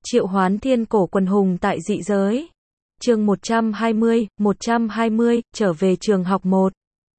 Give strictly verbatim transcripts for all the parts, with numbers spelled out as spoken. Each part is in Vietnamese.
Triệu hoán thiên cổ quần hùng tại dị giới. Chương một trăm hai mươi, một trăm hai mươi, trở về trường học một.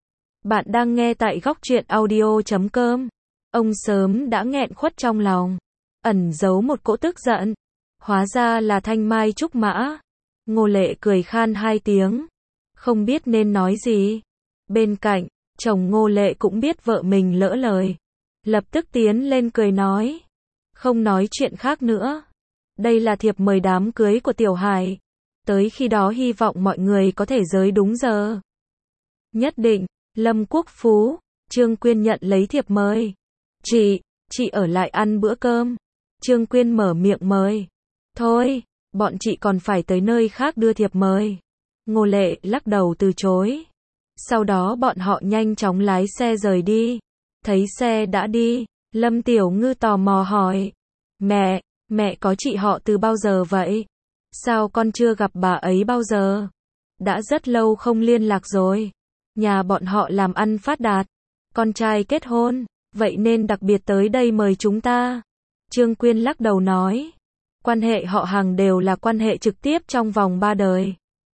Bạn đang nghe tại góc truyện audio chấm com. Ông sớm đã nghẹn khuất trong lòng, ẩn giấu một cỗ tức giận. Hóa ra là thanh mai trúc mã. Ngô Lệ cười khan hai tiếng, không biết nên nói gì. Bên cạnh, chồng Ngô Lệ cũng biết vợ mình lỡ lời, lập tức tiến lên cười nói, không nói chuyện khác nữa. Đây là thiệp mời đám cưới của Tiểu Hải. Tới khi đó hy vọng mọi người có thể tới đúng giờ. Nhất định. Lâm Quốc Phú, Trương Quyên nhận lấy thiệp mời. Chị, chị ở lại ăn bữa cơm. Trương Quyên mở miệng mời. Thôi, bọn chị còn phải tới nơi khác đưa thiệp mời. Ngô Lệ lắc đầu từ chối. Sau đó bọn họ nhanh chóng lái xe rời đi. Thấy xe đã đi, Lâm Tiểu Ngư tò mò hỏi. Mẹ, mẹ có chị họ từ bao giờ vậy? Sao con chưa gặp bà ấy bao giờ? Đã rất lâu không liên lạc rồi. Nhà bọn họ làm ăn phát đạt, con trai kết hôn, vậy nên đặc biệt tới đây mời chúng ta. Trương Quyên lắc đầu nói, quan hệ họ hàng đều là quan hệ trực tiếp trong vòng ba đời.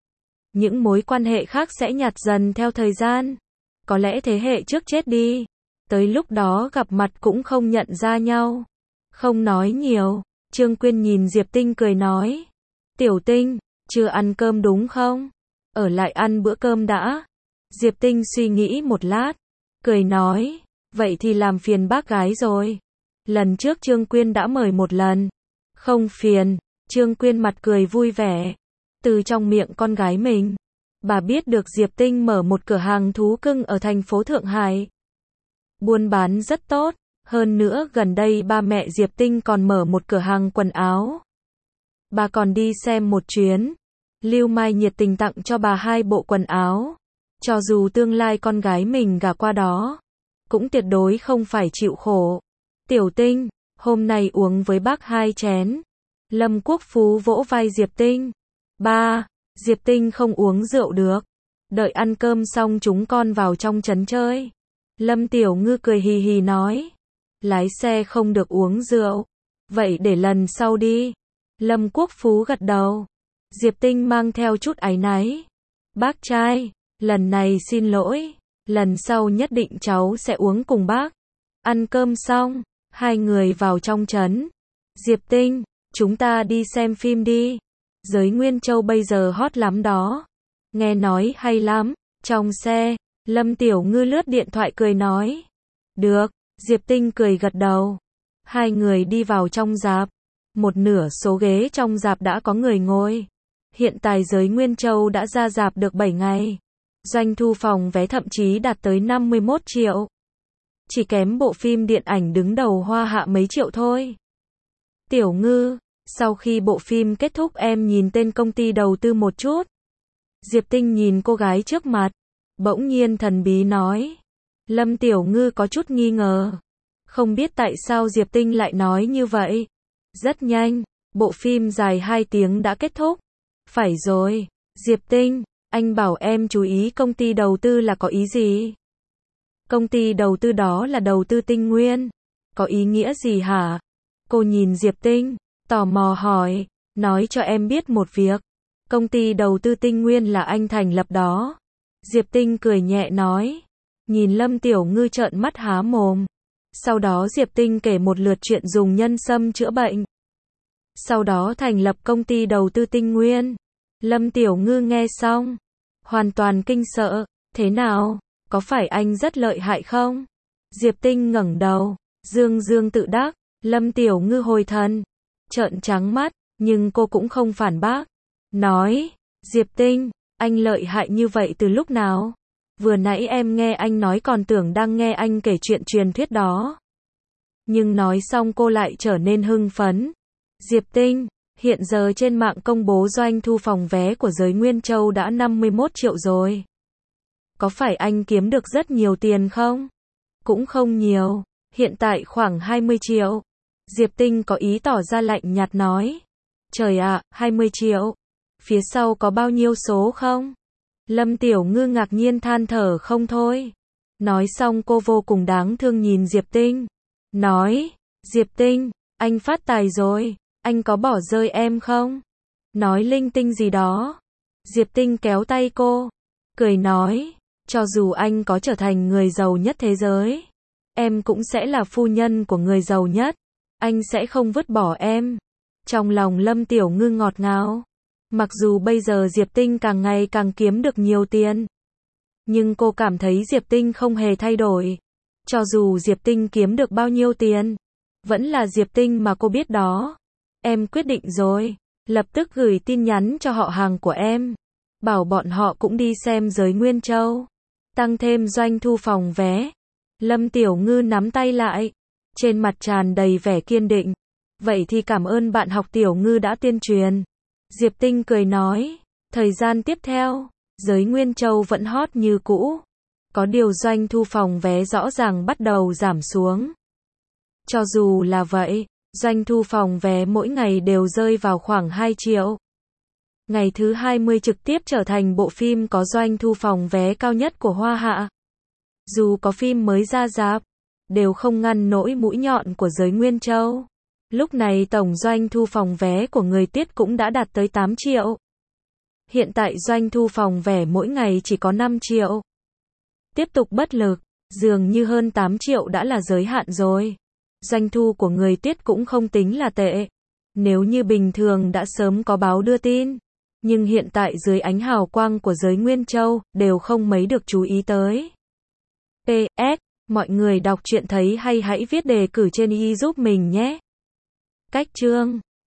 Những mối quan hệ khác sẽ nhạt dần theo thời gian. Có lẽ thế hệ trước chết đi, tới lúc đó gặp mặt cũng không nhận ra nhau. Không nói nhiều, Trương Quyên nhìn Diệp Tinh cười nói, Tiểu Tinh, chưa ăn cơm đúng không? Ở lại ăn bữa cơm đã. Diệp Tinh suy nghĩ một lát, cười nói, vậy thì làm phiền bác gái rồi. Lần trước Trương Quyên đã mời một lần. Không phiền. Trương Quyên mặt cười vui vẻ. Từ trong miệng con gái mình, bà biết được Diệp Tinh mở một cửa hàng thú cưng ở thành phố Thượng Hải. Buôn bán rất tốt, hơn nữa gần đây ba mẹ Diệp Tinh còn mở một cửa hàng quần áo. Bà còn đi xem một chuyến. Lưu Mai nhiệt tình tặng cho bà hai bộ quần áo. Cho dù tương lai con gái mình gả qua đó, cũng tuyệt đối không phải chịu khổ. Tiểu Tinh, hôm nay uống với bác hai chén. Lâm Quốc Phú vỗ vai Diệp Tinh. Ba, Diệp Tinh không uống rượu được. Đợi ăn cơm xong chúng con vào trong trấn chơi. Lâm Tiểu Ngư cười hì hì nói. Lái xe không được uống rượu. Vậy để lần sau đi. Lâm Quốc Phú gật đầu. Diệp Tinh mang theo chút áy náy. Bác trai, lần này xin lỗi. Lần sau nhất định cháu sẽ uống cùng bác. Ăn cơm xong, hai người vào trong trấn. Diệp Tinh, chúng ta đi xem phim đi. Giới Nguyên Châu bây giờ hot lắm đó. Nghe nói hay lắm. Trong xe, Lâm Tiểu Ngư lướt điện thoại cười nói. Được, Diệp Tinh cười gật đầu. Hai người đi vào trong rạp. Một nửa số ghế trong rạp đã có người ngồi. Hiện tại Giới Nguyên Châu đã ra rạp được bảy ngày. Doanh thu phòng vé thậm chí đạt tới năm mươi mốt triệu. Chỉ kém bộ phim điện ảnh đứng đầu Hoa Hạ mấy triệu thôi. Tiểu Ngư, sau khi bộ phim kết thúc em nhìn tên công ty đầu tư một chút. Diệp Tinh nhìn cô gái trước mặt, bỗng nhiên thần bí nói. Lâm Tiểu Ngư có chút nghi ngờ. Không biết tại sao Diệp Tinh lại nói như vậy. Rất nhanh, bộ phim dài hai tiếng đã kết thúc. Phải rồi, Diệp Tinh, anh bảo em chú ý công ty đầu tư là có ý gì? Công ty đầu tư đó là đầu tư tinh nguyên. Có ý nghĩa gì hả? Cô nhìn Diệp Tinh, tò mò hỏi, nói cho em biết một việc. Công ty đầu tư tinh nguyên là anh thành lập đó. Diệp Tinh cười nhẹ nói. Nhìn Lâm Tiểu Ngư trợn mắt há mồm. Sau đó Diệp Tinh kể một lượt chuyện dùng nhân sâm chữa bệnh. Sau đó thành lập công ty đầu tư tinh nguyên. Lâm Tiểu Ngư nghe xong, hoàn toàn kinh sợ. Thế nào? Có phải anh rất lợi hại không? Diệp Tinh ngẩng đầu, dương dương tự đắc. Lâm Tiểu Ngư hồi thần, trợn trắng mắt, nhưng cô cũng không phản bác. Nói, Diệp Tinh, anh lợi hại như vậy từ lúc nào? Vừa nãy em nghe anh nói còn tưởng đang nghe anh kể chuyện truyền thuyết đó. Nhưng nói xong cô lại trở nên hưng phấn. Diệp Tinh, hiện giờ trên mạng công bố doanh thu phòng vé của Giới Nguyên Châu đã năm mươi mốt triệu rồi. Có phải anh kiếm được rất nhiều tiền không? Cũng không nhiều, hiện tại khoảng hai mươi triệu. Diệp Tinh có ý tỏ ra lạnh nhạt nói. Trời ạ, hai mươi triệu. Phía sau có bao nhiêu số không? Lâm Tiểu Ngư ngạc nhiên than thở không thôi. Nói xong cô vô cùng đáng thương nhìn Diệp Tinh. Nói, Diệp Tinh, anh phát tài rồi. Anh có bỏ rơi em không? Nói linh tinh gì đó. Diệp Tinh kéo tay cô, cười nói, cho dù anh có trở thành người giàu nhất thế giới, em cũng sẽ là phu nhân của người giàu nhất. Anh sẽ không vứt bỏ em. Trong lòng Lâm Tiểu Ngư ngọt ngào. Mặc dù bây giờ Diệp Tinh càng ngày càng kiếm được nhiều tiền, nhưng cô cảm thấy Diệp Tinh không hề thay đổi. Cho dù Diệp Tinh kiếm được bao nhiêu tiền, vẫn là Diệp Tinh mà cô biết đó. Em quyết định rồi. Lập tức gửi tin nhắn cho họ hàng của em, bảo bọn họ cũng đi xem Giới Nguyên Châu, tăng thêm doanh thu phòng vé. Lâm Tiểu Ngư nắm tay lại, trên mặt tràn đầy vẻ kiên định. Vậy thì cảm ơn bạn học Tiểu Ngư đã tuyên truyền. Diệp Tinh cười nói, thời gian tiếp theo, Giới Nguyên Châu vẫn hot như cũ. Có điều doanh thu phòng vé rõ ràng bắt đầu giảm xuống. Cho dù là vậy, doanh thu phòng vé mỗi ngày đều rơi vào khoảng hai triệu. Ngày thứ hai mươi trực tiếp trở thành bộ phim có doanh thu phòng vé cao nhất của Hoa Hạ. Dù có phim mới ra rạp, đều không ngăn nổi mũi nhọn của Giới Nguyên Châu. Lúc này tổng doanh thu phòng vé của Người Tiết cũng đã đạt tới tám triệu. Hiện tại doanh thu phòng vé mỗi ngày chỉ có năm triệu. Tiếp tục bất lực, dường như hơn tám triệu đã là giới hạn rồi. Doanh thu của Người Tiết cũng không tính là tệ. Nếu như bình thường đã sớm có báo đưa tin. Nhưng hiện tại dưới ánh hào quang của Giới Nguyên Châu, đều không mấy được chú ý tới. pê ét. Mọi người đọc truyện thấy hay hãy viết đề cử trên y giúp mình nhé. Cách chương